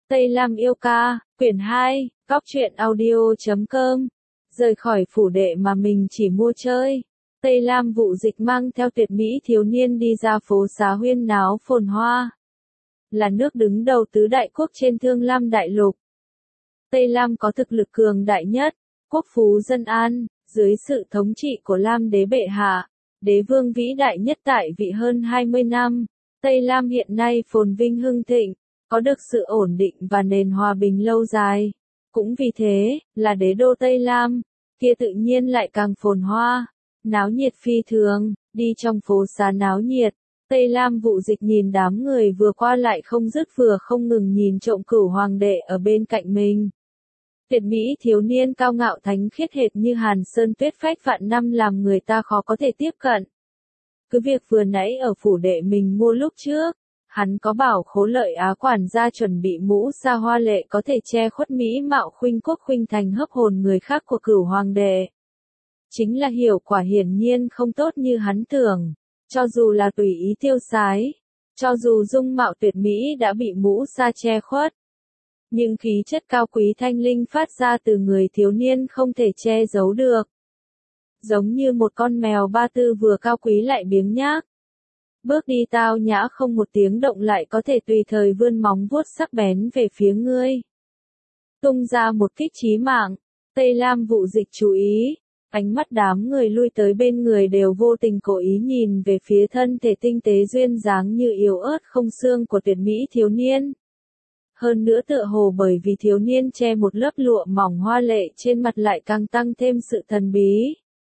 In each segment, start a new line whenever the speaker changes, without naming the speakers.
Tây Lam yêu ca, quyển 2, góc truyện audio.com. Rời khỏi phủ đệ mà mình chỉ mua chơi. Tây Lam Vụ Dịch mang theo tuyệt mỹ thiếu niên đi ra phố xá huyên náo phồn hoa. Là nước đứng đầu tứ đại quốc trên Thương Lam đại lục. Tây Lam có thực lực cường đại nhất, quốc phú dân an, dưới sự thống trị của Lam đế bệ hạ, đế vương vĩ đại nhất tại vị hơn 20 năm. Tây Lam hiện nay phồn vinh hưng thịnh, có được sự ổn định và nền hòa bình lâu dài. Cũng vì thế, là đế đô Tây Lam, kia tự nhiên lại càng phồn hoa, náo nhiệt phi thường. Đi trong phố xá náo nhiệt, Tây Lam Vụ Dịch nhìn đám người vừa qua lại không dứt vừa không ngừng nhìn trộm Cửu hoàng đệ ở bên cạnh mình. Tuyệt mỹ thiếu niên cao ngạo thánh khiết hệt như Hàn Sơn tuyết phách vạn năm làm người ta khó có thể tiếp cận. Cứ việc vừa nãy ở phủ đệ mình mua lúc trước, hắn có bảo Khố Lợi Á quản gia chuẩn bị mũ sa hoa lệ có thể che khuất mỹ mạo khuynh quốc khuynh thành hấp hồn người khác của Cửu hoàng đệ. Chính là hiệu quả hiển nhiên không tốt như hắn tưởng, cho dù là tùy ý tiêu sái, cho dù dung mạo tuyệt mỹ đã bị mũ sa che khuất, nhưng khí chất cao quý thanh linh phát ra từ người thiếu niên không thể che giấu được. Giống như một con mèo ba tư vừa cao quý lại biếng nhác. Bước đi tao nhã không một tiếng động lại có thể tùy thời vươn móng vuốt sắc bén về phía ngươi. Tung ra một kích chí mạng, Tây Lam Vụ Dịch chú ý, ánh mắt đám người lui tới bên người đều vô tình cố ý nhìn về phía thân thể tinh tế duyên dáng như yếu ớt không xương của tuyệt mỹ thiếu niên. Hơn nữa tựa hồ bởi vì thiếu niên che một lớp lụa mỏng hoa lệ trên mặt lại càng tăng thêm sự thần bí.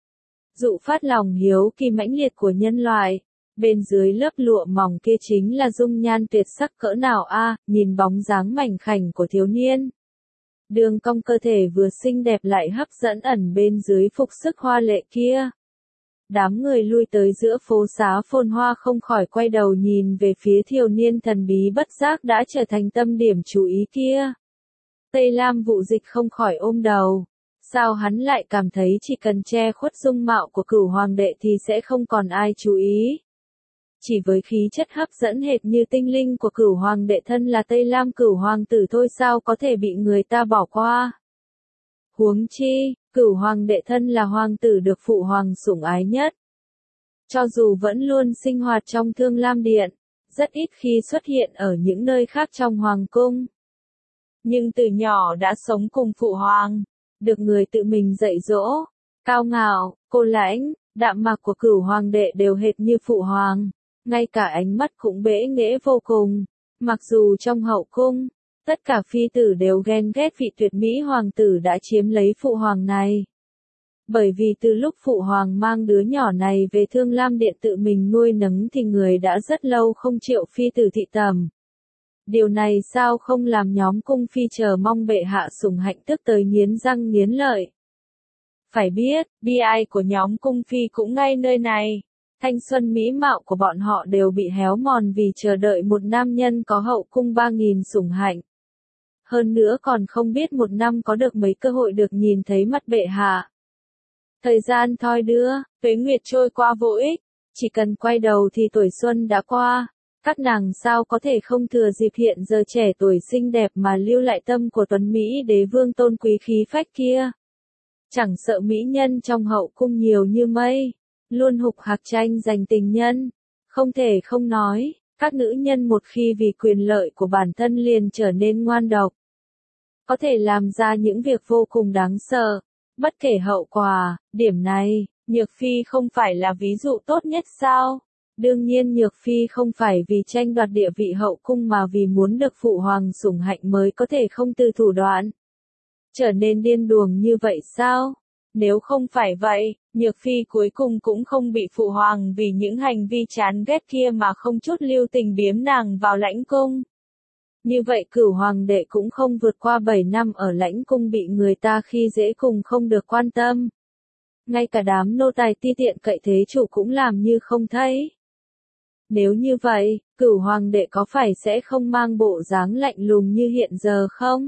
Dụ phát lòng hiếu kỳ mãnh liệt của nhân loại. Bên dưới lớp lụa mỏng kia chính là dung nhan tuyệt sắc cỡ nào a, nhìn bóng dáng mảnh khảnh của thiếu niên. Đường cong cơ thể vừa xinh đẹp lại hấp dẫn ẩn bên dưới phục sức hoa lệ kia. Đám người lui tới giữa phố xá phồn hoa không khỏi quay đầu nhìn về phía thiếu niên thần bí bất giác đã trở thành tâm điểm chú ý kia. Tây Lam Vụ Dịch không khỏi ôm đầu. Sao hắn lại cảm thấy chỉ cần che khuất dung mạo của Cửu hoàng đệ thì sẽ không còn ai chú ý. Chỉ với khí chất hấp dẫn hệt như tinh linh của Cửu hoàng đệ thân là Tây Lam Cửu hoàng tử thôi sao có thể bị người ta bỏ qua. Huống chi, Cửu hoàng đệ thân là hoàng tử được phụ hoàng sủng ái nhất. Cho dù vẫn luôn sinh hoạt trong Thương Lam Điện, rất ít khi xuất hiện ở những nơi khác trong hoàng cung. Nhưng từ nhỏ đã sống cùng phụ hoàng, được người tự mình dạy dỗ, cao ngạo, cô lãnh, đạm mạc của Cửu hoàng đệ đều hệt như phụ hoàng. Ngay cả ánh mắt cũng bẽ nghễ vô cùng. Mặc dù trong hậu cung, tất cả phi tử đều ghen ghét vị tuyệt mỹ hoàng tử đã chiếm lấy phụ hoàng này. Bởi vì từ lúc phụ hoàng mang đứa nhỏ này về Thương Lam Điện tự mình nuôi nấng thì người đã rất lâu không chịu phi tử thị tầm. Điều này sao không làm nhóm cung phi chờ mong bệ hạ sủng hạnh tức tới nghiến răng nghiến lợi. Phải biết, bi ai của nhóm cung phi cũng ngay nơi này. Thanh xuân mỹ mạo của bọn họ đều bị héo mòn vì chờ đợi một nam nhân có hậu cung 3.000 sủng hạnh. Hơn nữa còn không biết một năm có được mấy cơ hội được nhìn thấy mặt bệ hạ. Thời gian thoi đưa, tuế nguyệt trôi qua vô ích, chỉ cần quay đầu thì tuổi xuân đã qua. Các nàng sao có thể không thừa dịp hiện giờ trẻ tuổi xinh đẹp mà lưu lại tâm của tuấn Mỹ đế vương tôn quý khí phách kia. Chẳng sợ mỹ nhân trong hậu cung nhiều như mây. Luôn hục hạc tranh giành tình nhân. Không thể không nói, các nữ nhân một khi vì quyền lợi của bản thân liền trở nên ngoan độc. Có thể làm ra những việc vô cùng đáng sợ, bất kể hậu quả. Điểm này, Nhược Phi không phải là ví dụ tốt nhất sao? Đương nhiên Nhược Phi không phải vì tranh đoạt địa vị hậu cung mà vì muốn được phụ hoàng sủng hạnh mới có thể không từ thủ đoạn. Trở nên điên cuồng như vậy sao? Nếu không phải vậy, Nhược Phi cuối cùng cũng không bị phụ hoàng vì những hành vi chán ghét kia mà không chút lưu tình biếm nàng vào lãnh cung. Như vậy Cửu hoàng đệ cũng không vượt qua 7 năm ở lãnh cung bị người ta khi dễ cùng không được quan tâm. Ngay cả đám nô tài ti tiện cậy thế chủ cũng làm như không thấy. Nếu như vậy, Cửu hoàng đệ có phải sẽ không mang bộ dáng lạnh lùng như hiện giờ không?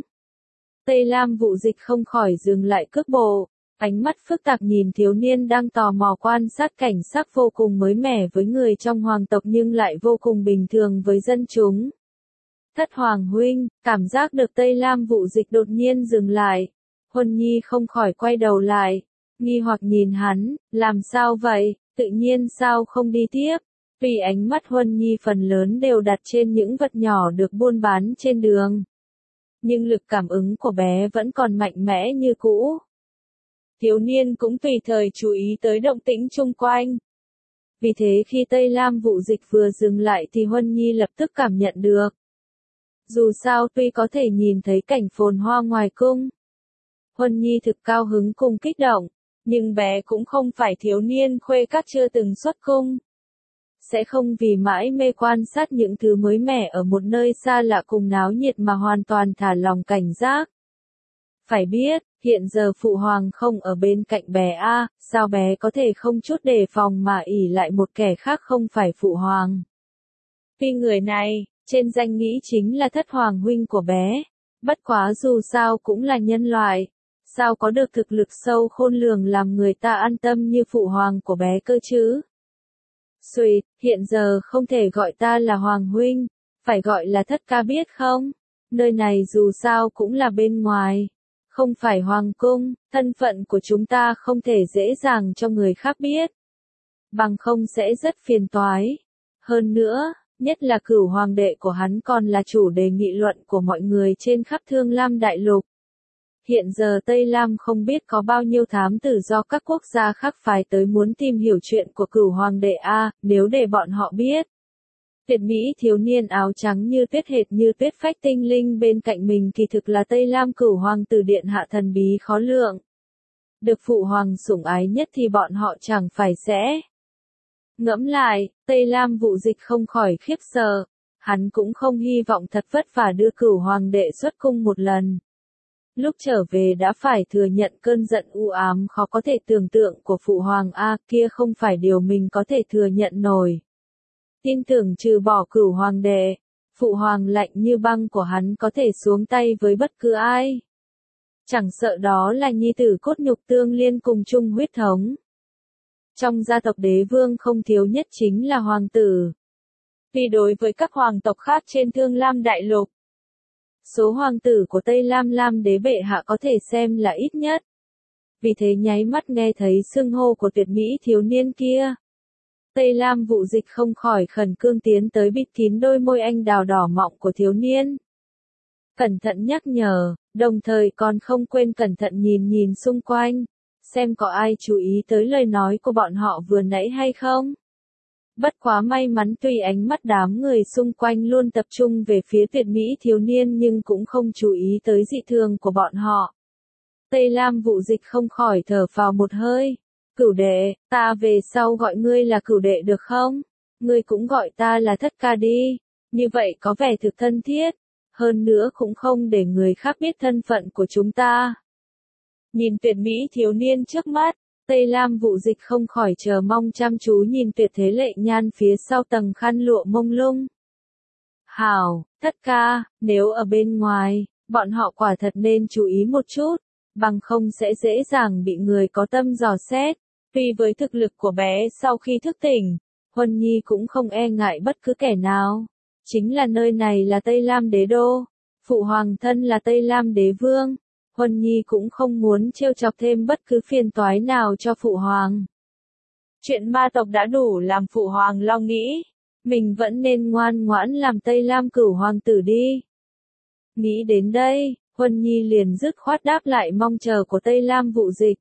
Tây Lam Vụ Dịch không khỏi dừng lại cước bộ. Ánh mắt phức tạp nhìn thiếu niên đang tò mò quan sát cảnh sắc vô cùng mới mẻ với người trong hoàng tộc nhưng lại vô cùng bình thường với dân chúng. Thất Hoàng huynh, cảm giác được Tây Lam Vụ Dịch đột nhiên dừng lại. Huân Nhi không khỏi quay đầu lại, nghi hoặc nhìn hắn, làm sao vậy, tự nhiên sao không đi tiếp. Vì ánh mắt Huân Nhi phần lớn đều đặt trên những vật nhỏ được buôn bán trên đường. Nhưng lực cảm ứng của bé vẫn còn mạnh mẽ như cũ. Thiếu niên cũng tùy thời chú ý tới động tĩnh chung quanh. Vì thế khi Tây Lam Vụ Dịch vừa dừng lại thì Huân Nhi lập tức cảm nhận được. Dù sao tuy có thể nhìn thấy cảnh phồn hoa ngoài cung, Huân Nhi thực cao hứng cùng kích động, nhưng bé cũng không phải thiếu niên khuê các chưa từng xuất cung. Sẽ không vì mãi mê quan sát những thứ mới mẻ ở một nơi xa lạ cùng náo nhiệt mà hoàn toàn thả lòng cảnh giác. Phải biết, hiện giờ phụ hoàng không ở bên cạnh bé a, sao bé có thể không chút đề phòng mà ỷ lại một kẻ khác không phải phụ hoàng. Tuy người này, trên danh nghĩa chính là thất hoàng huynh của bé, bất quá dù sao cũng là nhân loại, sao có được thực lực sâu khôn lường làm người ta an tâm như phụ hoàng của bé cơ chứ. Xuyệt, hiện giờ không thể gọi ta là hoàng huynh, phải gọi là thất ca biết không? Nơi này dù sao cũng là bên ngoài, không phải hoàng cung, thân phận của chúng ta không thể dễ dàng cho người khác biết. Bằng không sẽ rất phiền toái. Hơn nữa, nhất là cửu hoàng đệ của hắn còn là chủ đề nghị luận của mọi người trên khắp Thương Lam Đại Lục. Hiện giờ Tây Lam không biết có bao nhiêu thám tử do các quốc gia khác phái tới muốn tìm hiểu chuyện của cửu hoàng đệ A, nếu để bọn họ biết. Tuyệt mỹ thiếu niên áo trắng như tuyết hệt như tuyết phách tinh linh bên cạnh mình kỳ thực là Tây Lam cửu hoàng tử điện hạ thần bí khó lượng. Được phụ hoàng sủng ái nhất thì bọn họ chẳng phải sẽ. Ngẫm lại, Tây Lam Vụ Dịch không khỏi khiếp sợ, hắn cũng không hy vọng thật vất vả đưa cửu hoàng đệ xuất cung một lần. Lúc trở về đã phải thừa nhận cơn giận u ám khó có thể tưởng tượng của phụ hoàng A kia không phải điều mình có thể thừa nhận nổi. Tin tưởng trừ bỏ cửu hoàng đệ, phụ hoàng lạnh như băng của hắn có thể xuống tay với bất cứ ai. Chẳng sợ đó là nhi tử cốt nhục tương liên cùng chung huyết thống. Trong gia tộc đế vương không thiếu nhất chính là hoàng tử. Vì đối với các hoàng tộc khác trên Thương Lam Đại Lục, số hoàng tử của Tây Lam Lam đế bệ hạ có thể xem là ít nhất. Vì thế nháy mắt nghe thấy xưng hô của tuyệt mỹ thiếu niên kia. Tây Lam Vụ Dịch không khỏi khẩn cương tiến tới bịt kín đôi môi anh đào đỏ mọng của thiếu niên. Cẩn thận nhắc nhở, đồng thời còn không quên cẩn thận nhìn xung quanh, xem có ai chú ý tới lời nói của bọn họ vừa nãy hay không. Bất quá may mắn tuy ánh mắt đám người xung quanh luôn tập trung về phía tuyệt mỹ thiếu niên nhưng cũng không chú ý tới dị thường của bọn họ. Tây Lam Vụ Dịch không khỏi thở phào một hơi. Cửu đệ, ta về sau gọi ngươi là cửu đệ được không? Ngươi cũng gọi ta là thất ca đi. Như vậy có vẻ thực thân thiết. Hơn nữa cũng không để người khác biết thân phận của chúng ta. Nhìn tuyệt mỹ thiếu niên trước mắt, Tây Lam Vụ Dịch không khỏi chờ mong chăm chú nhìn tuyệt thế lệ nhan phía sau tầng khăn lụa mông lung. Hảo, thất ca, nếu ở bên ngoài, bọn họ quả thật nên chú ý một chút, bằng không sẽ dễ dàng bị người có tâm dò xét. Tuy với thực lực của bé sau khi thức tỉnh, Huân Nhi cũng không e ngại bất cứ kẻ nào. Chính là nơi này là Tây Lam đế đô, phụ hoàng thân là Tây Lam đế vương. Huân Nhi cũng không muốn trêu chọc thêm bất cứ phiền toái nào cho phụ hoàng. Chuyện ma tộc đã đủ làm phụ hoàng lo nghĩ, mình vẫn nên ngoan ngoãn làm Tây Lam cửu hoàng tử đi. Nghĩ đến đây, Huân Nhi liền dứt khoát đáp lại mong chờ của Tây Lam Vụ Dịch.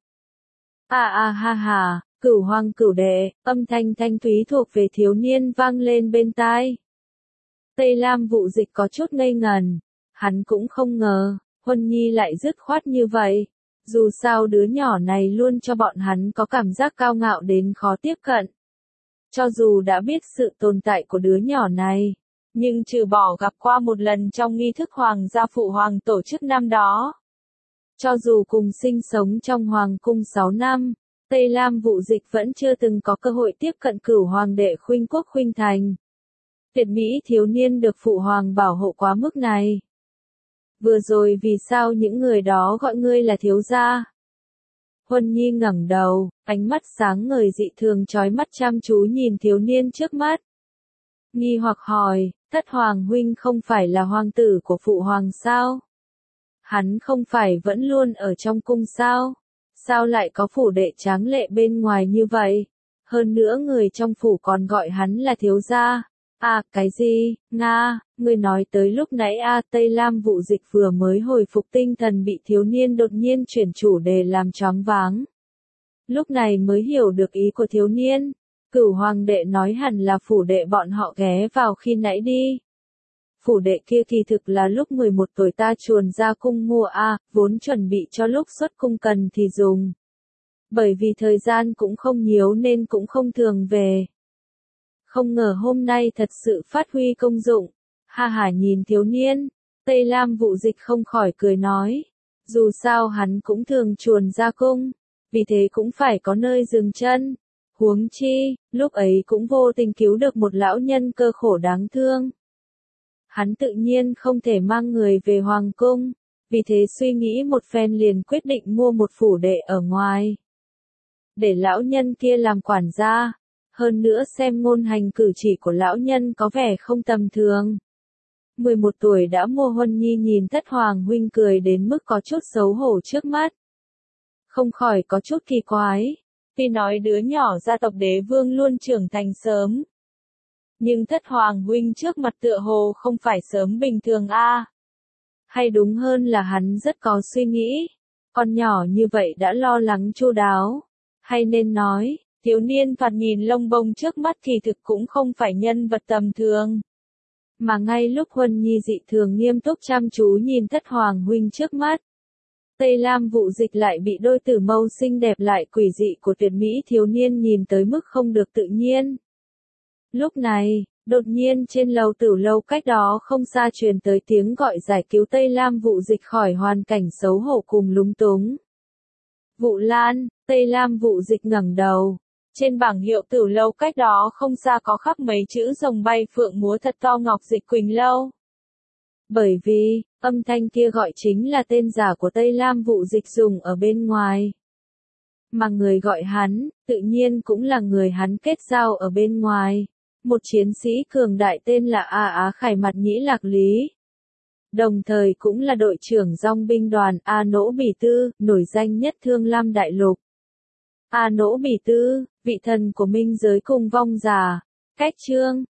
Ha ha, cửu hoàng cửu đệ, âm thanh thanh thúy thuộc về thiếu niên vang lên bên tai. Tây Lam Vụ Dịch có chút ngây ngần, hắn cũng không ngờ, Huân Nhi lại dứt khoát như vậy. Dù sao đứa nhỏ này luôn cho bọn hắn có cảm giác cao ngạo đến khó tiếp cận. Cho dù đã biết sự tồn tại của đứa nhỏ này, nhưng trừ bỏ gặp qua một lần trong nghi thức hoàng gia phụ hoàng tổ chức năm đó. Cho dù cùng sinh sống trong hoàng cung 6 năm, Tây Lam Vụ Dịch vẫn chưa từng có cơ hội tiếp cận cửu hoàng đệ Khuynh Quốc Khuynh Thành. Tuyệt mỹ thiếu niên được phụ hoàng bảo hộ quá mức này. Vừa rồi vì sao những người đó gọi ngươi là thiếu gia? Huân Nhi ngẩng đầu, ánh mắt sáng ngời dị thường chói mắt chăm chú nhìn thiếu niên trước mắt. Nghi hoặc hỏi, Thất Hoàng huynh không phải là hoàng tử của phụ hoàng sao? Hắn không phải vẫn luôn ở trong cung sao? Sao lại có phủ đệ tráng lệ bên ngoài như vậy? Hơn nữa người trong phủ còn gọi hắn là thiếu gia. À, cái gì? Nga, người nói tới lúc nãy Tây Lam Vụ Dịch vừa mới hồi phục tinh thần bị thiếu niên đột nhiên chuyển chủ đề làm choáng váng. Lúc này mới hiểu được ý của thiếu niên. Cửu hoàng đệ nói hẳn là phủ đệ bọn họ ghé vào khi nãy đi. Phủ đệ kia kỳ thực là lúc 11 tuổi ta chuồn ra cung mua vốn chuẩn bị cho lúc xuất cung cần thì dùng. Bởi vì thời gian cũng không nhiều nên cũng không thường về. Không ngờ hôm nay thật sự phát huy công dụng. Ha ha, nhìn thiếu niên, Tây Lam Vụ Dịch không khỏi cười nói. Dù sao hắn cũng thường chuồn ra cung, vì thế cũng phải có nơi dừng chân. Huống chi, lúc ấy cũng vô tình cứu được một lão nhân cơ khổ đáng thương. Hắn tự nhiên không thể mang người về hoàng cung, vì thế suy nghĩ một phen liền quyết định mua một phủ đệ ở ngoài. Để lão nhân kia làm quản gia, hơn nữa xem ngôn hành cử chỉ của lão nhân có vẻ không tầm thường. 11 tuổi đã mua Huân Nhi nhìn Thất Hoàng huynh cười đến mức có chút xấu hổ trước mắt. Không khỏi có chút kỳ quái, vì nói đứa nhỏ gia tộc đế vương luôn trưởng thành sớm. Nhưng Thất Hoàng huynh trước mặt tựa hồ không phải sớm bình thường Hay đúng hơn là hắn rất có suy nghĩ. Con nhỏ như vậy đã lo lắng chu đáo. Hay nên nói, thiếu niên thoạt nhìn lông bông trước mắt kỳ thực cũng không phải nhân vật tầm thường. Mà ngay lúc Huân Nhi dị thường nghiêm túc chăm chú nhìn Thất Hoàng huynh trước mắt, Tây Lam Vụ Dịch lại bị đôi tử mâu xinh đẹp lại quỷ dị của tuyệt mỹ thiếu niên nhìn tới mức không được tự nhiên. Lúc này, đột nhiên trên lầu tử lâu cách đó không xa truyền tới tiếng gọi giải cứu Tây Lam Vụ Dịch khỏi hoàn cảnh xấu hổ cùng lúng túng. Vụ Lan, Tây Lam Vụ Dịch ngẩng đầu. Trên bảng hiệu tử lâu cách đó không xa có khắc mấy chữ rồng bay phượng múa thật to Ngọc Dịch Quỳnh Lâu. Bởi vì, âm thanh kia gọi chính là tên giả của Tây Lam Vụ Dịch dùng ở bên ngoài. Mà người gọi hắn, tự nhiên cũng là người hắn kết giao ở bên ngoài. Một chiến sĩ cường đại tên là Á Khải Mặt Nhĩ Lạc Lý. Đồng thời cũng là đội trưởng dong binh đoàn Nỗ Bỉ Tư, nổi danh nhất Thương Lam Đại Lục. Nỗ Bỉ Tư, vị thần của minh giới cùng vong già. Cách chương